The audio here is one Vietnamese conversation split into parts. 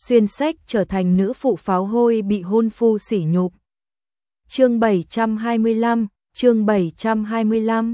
xuyên sách trở thành nữ phụ pháo hôi bị hôn phu sỉ nhục. Chương 725, chương 725.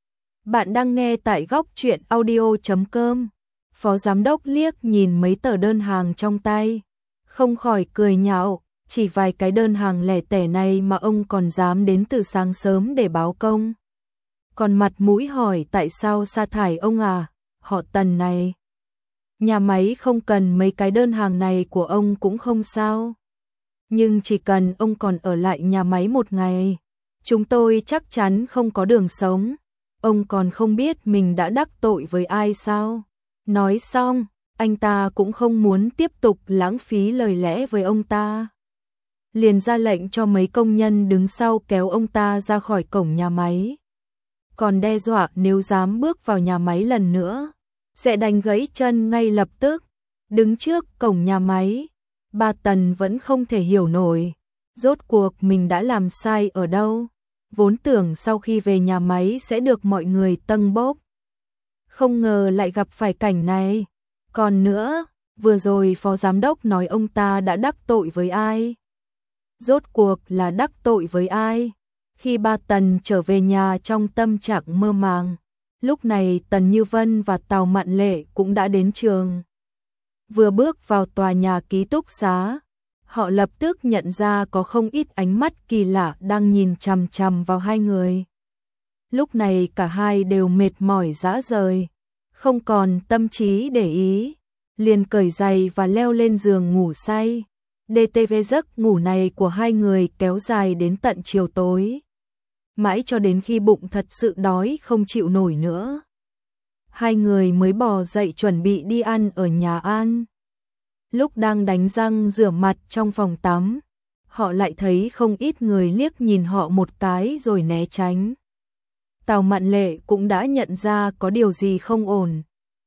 Bạn đang nghe tại góc truyện audio.com. Phó giám đốc liếc nhìn mấy tờ đơn hàng trong tay, không khỏi cười nhạo, chỉ vài cái đơn hàng lẻ tẻ này mà ông còn dám đến từ sáng sớm để báo công. Còn mặt mũi hỏi tại sao sa thải ông à, họ Tần này. Nhà máy không cần mấy cái đơn hàng này của ông cũng không sao. Nhưng chỉ cần ông còn ở lại nhà máy một ngày, chúng tôi chắc chắn không có đường sống. Ông còn không biết mình đã đắc tội với ai sao? Nói xong, anh ta cũng không muốn tiếp tục lãng phí lời lẽ với ông ta. Liền ra lệnh cho mấy công nhân đứng sau kéo ông ta ra khỏi cổng nhà máy. Còn đe dọa nếu dám bước vào nhà máy lần nữa, sẽ đánh gãy chân ngay lập tức. Đứng trước cổng nhà máy, bà Tần vẫn không thể hiểu nổi, rốt cuộc mình đã làm sai ở đâu. Vốn tưởng sau khi về nhà máy sẽ được mọi người tâng bốc, không ngờ lại gặp phải cảnh này. Còn nữa, vừa rồi phó giám đốc nói ông ta đã đắc tội với ai? Rốt cuộc là đắc tội với ai? Khi ba Tần trở về nhà trong tâm trạng mơ màng, lúc này Tần Như Vân và Tào Mạn Lệ cũng đã đến trường. Vừa bước vào tòa nhà ký túc xá, họ lập tức nhận ra có không ít ánh mắt kỳ lạ đang nhìn chằm chằm vào hai người. Lúc này cả hai đều mệt mỏi rã rời, không còn tâm trí để ý, liền cởi giày và leo lên giường ngủ say. DTV giấc ngủ này của hai người kéo dài đến tận chiều tối, mãi cho đến khi bụng thật sự đói không chịu nổi nữa, hai người mới bò dậy chuẩn bị đi ăn ở nhà ăn. Lúc đang đánh răng rửa mặt trong phòng tắm, họ lại thấy không ít người liếc nhìn họ một cái rồi né tránh. Tào Mạn Lệ cũng đã nhận ra có điều gì không ổn.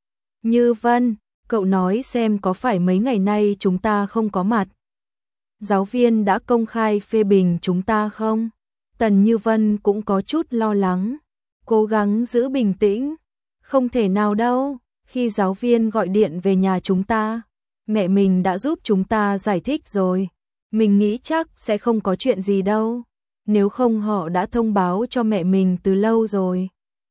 Như Vân, cậu nói xem có phải mấy ngày nay chúng ta không có mặt, giáo viên đã công khai phê bình chúng ta không? Tần Như Vân cũng có chút lo lắng, cố gắng giữ bình tĩnh. Không thể nào đâu, khi giáo viên gọi điện về nhà chúng ta, mẹ mình đã giúp chúng ta giải thích rồi. Mình nghĩ chắc sẽ không có chuyện gì đâu, nếu không họ đã thông báo cho mẹ mình từ lâu rồi.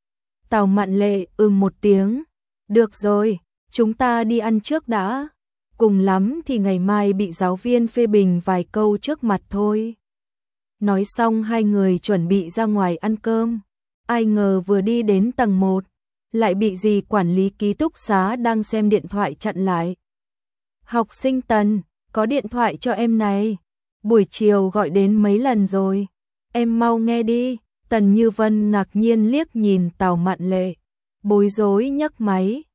Tào Mạn Lệ một tiếng, được rồi, chúng ta đi ăn trước đã. Cùng lắm thì ngày mai bị giáo viên phê bình vài câu trước mặt thôi. Nói xong hai người chuẩn bị ra ngoài ăn cơm. Ai ngờ vừa đi đến tầng 1, lại bị dì quản lý ký túc xá đang xem điện thoại chặn lại. Học sinh Tần, có điện thoại cho em này. Buổi chiều gọi đến mấy lần rồi. Em mau nghe đi. Tần Như Vân ngạc nhiên liếc nhìn Tào Mạn Lệ, bối rối nhấc máy.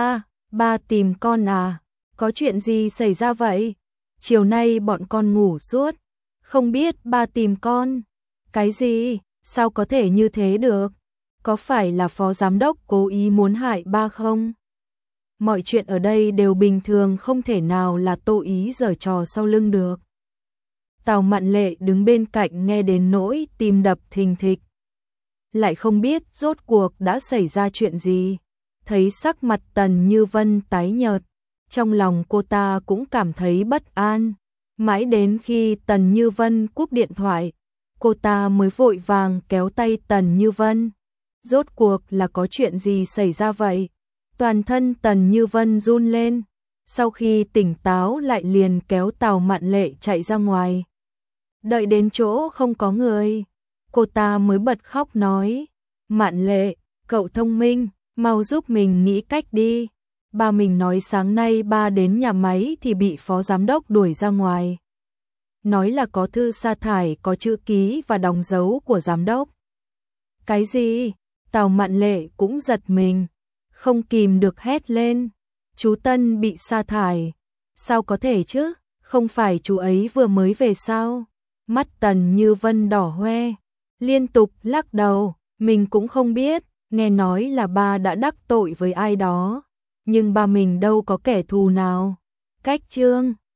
Ba tìm con à? Có chuyện gì xảy ra vậy? Chiều nay bọn con ngủ suốt, không biết ba tìm con. Cái gì? Sao có thể như thế được? Có phải là phó giám đốc cố ý muốn hại ba không? Mọi chuyện ở đây đều bình thường, không thể nào là Tô Ý giở trò sau lưng được. Tào Mạn Lệ đứng bên cạnh nghe đến nỗi tim đập thình thịch. Lại không biết rốt cuộc đã xảy ra chuyện gì. Thấy sắc mặt Tần Như Vân tái nhợt, trong lòng cô ta cũng cảm thấy bất an. Mãi đến khi Tần Như Vân cúp điện thoại, cô ta mới vội vàng kéo tay Tần Như Vân. Rốt cuộc là có chuyện gì xảy ra vậy? Toàn thân Tần Như Vân run lên, sau khi tỉnh táo lại liền kéo Tào Mạn Lệ chạy ra ngoài. Đợi đến chỗ không có người, cô ta mới bật khóc nói, Mạn Lệ, cậu thông minh, mau giúp mình nghĩ cách đi. Ba mình nói sáng nay ba đến nhà máy thì bị phó giám đốc đuổi ra ngoài. Nói là có thư sa thải có chữ ký và đóng dấu của giám đốc. Cái gì? Tào Mạn Lệ cũng giật mình, không kìm được hét lên. Chú Tân bị sa thải? Sao có thể chứ? Không phải chú ấy vừa mới về sao? Mắt Tần Như Vân đỏ hoe, liên tục lắc đầu. Mình cũng không biết, nghe nói là ba đã đắc tội với ai đó, nhưng ba mình đâu có kẻ thù nào. Cách chương